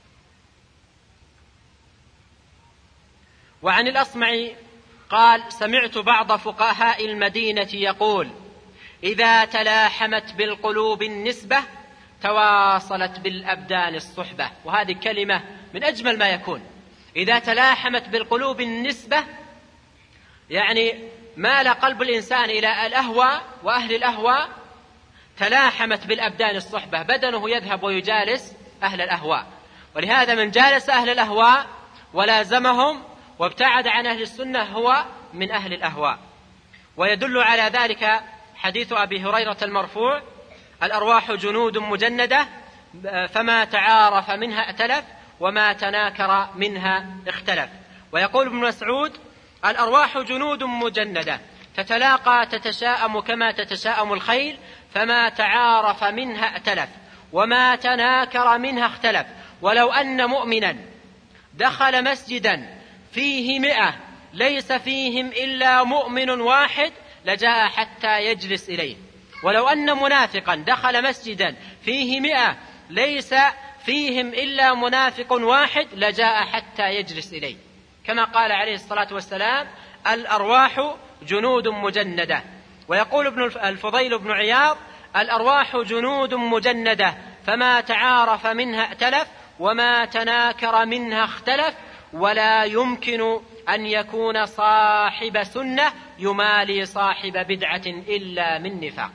وعن الأصمعي قال سمعت بعض فقهاء المدينة يقول إذا تلاحمت بالقلوب النسبة تواصلت بالأبدان الصحبة. وهذه كلمة من أجمل ما يكون. إذا تلاحمت بالقلوب النسبة يعني مال قلب الإنسان إلى الأهوى وأهل الأهوى، تلاحمت بالأبدان الصحبة، بدنه يذهب ويجالس أهل الأهواء. ولهذا من جالس أهل الأهواء ولازمهم وابتعد عن أهل السنة هو من أهل الأهواء. ويدل على ذلك حديث أبي هريرة المرفوع الأرواح جنود مجندة فما تعارف منها ائتلف وما تناكر منها اختلف. ويقول ابن مسعود الأرواح جنود مجندة تتلاقى تتشاءم كما تتشاءم الخيل فما تعارف منها ائتلف وما تناكر منها اختلف. ولو أن مؤمنا دخل مسجدا فيه مئة ليس فيهم إلا مؤمن واحد لجاء حتى يجلس إليه. ولو أن منافقا دخل مسجدا فيه مئة ليس فيهم إلا منافق واحد لجاء حتى يجلس إليه، كما قال عليه الصلاة والسلام الأرواح جنود مجندة. ويقول ابن الفضيل بن عياض الأرواح جنود مجندة فما تعارف منها ائتلف وما تناكر منها اختلف ولا يمكن أن يكون صاحب سنة يمالي صاحب بدعة إلا من نفاق.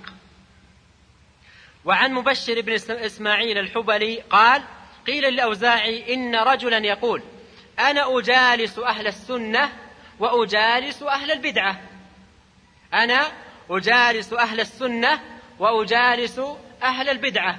وعن مبشر بن إسماعيل الحبلي قال قيل للأوزاعي إن رجلا يقول أنا أجالس أهل السنة وأجالس أهل البدعة، أنا أجالس أهل السنة وأجالس أهل البدعة،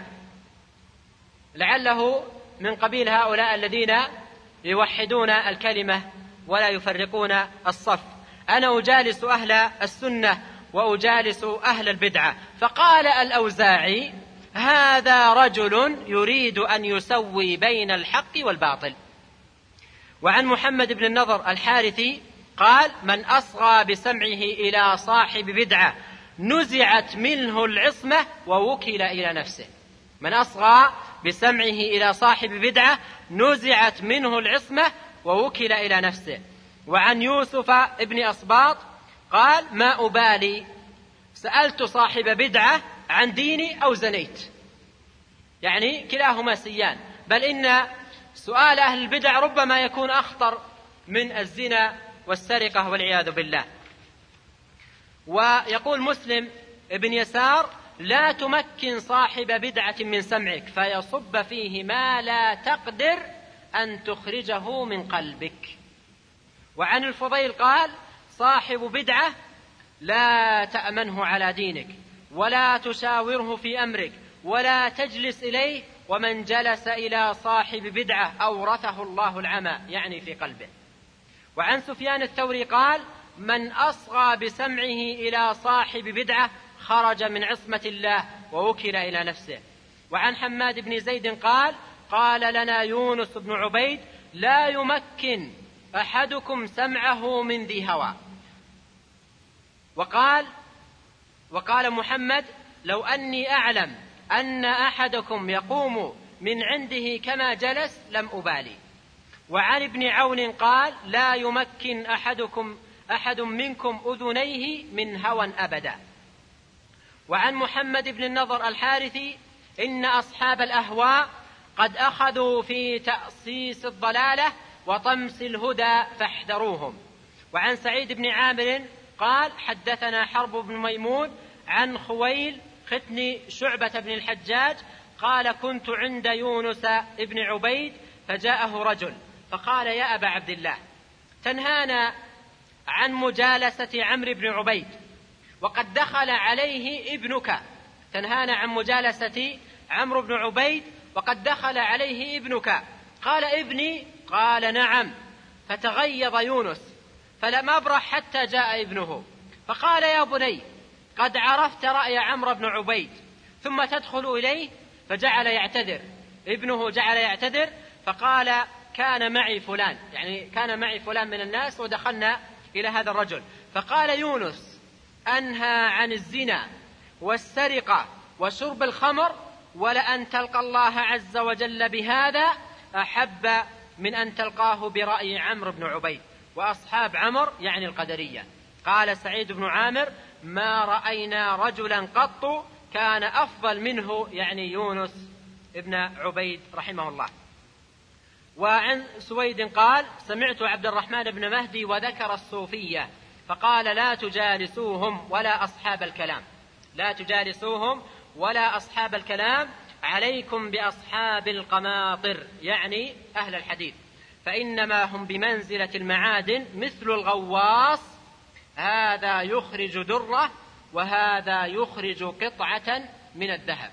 لعله من قبيل هؤلاء الذين يوحدون الكلمة ولا يفرقون الصف. أنا أجالس أهل السنة وأجالس أهل البدعة. فقال الأوزاعي هذا رجل يريد أن يسوي بين الحق والباطل. وعن محمد بن النضر الحارثي قال من أصغى بسمعه إلى صاحب بدعة نزعت منه العصمة ووكل إلى نفسه. من أصغى بسمعه إلى صاحب بدعة نزعت منه العصمة ووكل إلى نفسه. وعن يوسف ابن أصباط قال ما أبالي سألت صاحب بدعة عن ديني أو زنيت، يعني كلاهما سيان، بل إن سؤال أهل البدع ربما يكون أخطر من الزنا والسرقة والعياذ بالله. ويقول مسلم ابن يسار: لا تمكن صاحب بدعة من سمعك فيصب فيه ما لا تقدر أن تخرجه من قلبك. وعن الفضيل قال: صاحب بدعة لا تأمنه على دينك ولا تشاوره في أمرك ولا تجلس إليه، ومن جلس إلى صاحب بدعة أورثه الله العمى، يعني في قلبه. وعن سفيان الثوري قال: من أصغى بسمعه إلى صاحب بدعة خرج من عصمة الله ووكل إلى نفسه. وعن حماد بن زيد قال: قال لنا يونس بن عبيد: لا يمكن أحدكم سمعه من ذي هوى. وقال وقال محمد: لو أني أعلم أن أحدكم يقوم من عنده كما جلس لم أبالي. وعن ابن عون قال: لا يمكن أحدكم أحد منكم أذنيه من هوى أبدا. وعن محمد بن النضر الحارثي: إن أصحاب الأهواء قد أخذوا في تأصيص الضلالة وطمس الهدى فاحذروهم. وعن سعيد بن عامر قال: حدثنا حرب بن ميمون عن خويل ختن شعبة بن الحجاج قال: كنت عند يونس بن عبيد فجاءه رجل فقال: يا أبا عبد الله، تنهانا عن مجالسة عمرو بن عبيد وقد دخل عليه ابنك تنهانا عن مجالسة عمرو بن عبيد وقد دخل عليه ابنك. قال: ابني؟ قال: نعم. فتغيظ يونس فلم أبرح حتى جاء ابنه فقال: يا بني، قد عرفت رأي عمرو بن عبيد ثم تدخل إليه. فجعل يعتذر ابنه جعل يعتذر فقال: كان معي فلان، يعني كان معي فلان من الناس ودخلنا إلى هذا الرجل. فقال يونس: أنهى عن الزنا والسرقة وشرب الخمر، ولأن تلقى الله عز وجل بهذا أحب من أن تلقاه برأي عمرو بن عبيد وأصحاب عمرو، يعني القدرية. قال سعيد بن عامر: ما رأينا رجلا قط كان أفضل منه، يعني يونس ابن عبيد رحمه الله. وعن سويد قال: سمعت عبد الرحمن بن مهدي وذكر الصوفية فقال: لا تجالسوهم ولا أصحاب الكلام لا تجالسوهم ولا أصحاب الكلام عليكم بأصحاب القماطر، يعني أهل الحديث، فإنما هم بمنزلة المعادن مثل الغواص، هذا يخرج درة وهذا يخرج قطعة من الذهب.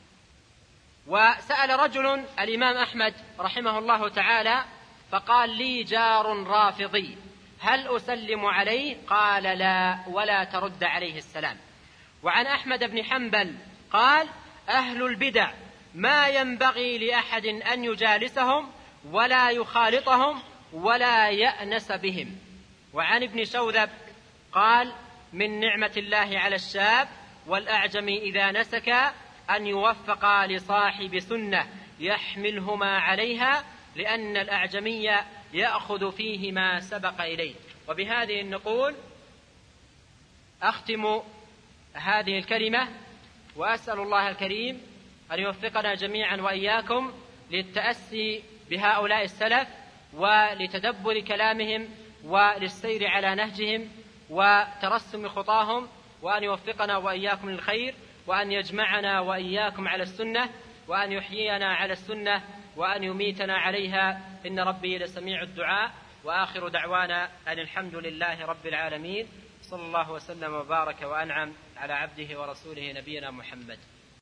وسأل رجل الإمام أحمد رحمه الله تعالى فقال: لي جار رافضي هل أسلم عليه؟ قال: لا، ولا ترد عليه السلام. وعن أحمد بن حنبل قال: أهل البدع ما ينبغي لأحد أن يجالسهم ولا يخالطهم ولا يأنس بهم. وعن ابن شوذب قال: من نعمة الله على الشاب والأعجم إذا نسك أن يوفق لصاحب سنة يحملهما عليها، لأن الأعجمي يأخذ فيه ما سبق إليه. وبهذه النقول أختم هذه الكلمة، وأسأل الله الكريم أن يوفقنا جميعا وإياكم للتأسي بهؤلاء السلف ولتدبر كلامهم وللسير على نهجهم وترسم خطاهم، وأن يوفقنا وإياكم للخير، وأن يجمعنا وإياكم على السنة، وأن يحيينا على السنة، وأن يميتنا عليها، إن ربي لسميع الدعاء. وآخر دعوانا أن الحمد لله رب العالمين، صلى الله وسلم وبارك وأنعم على عبده ورسوله نبينا محمد.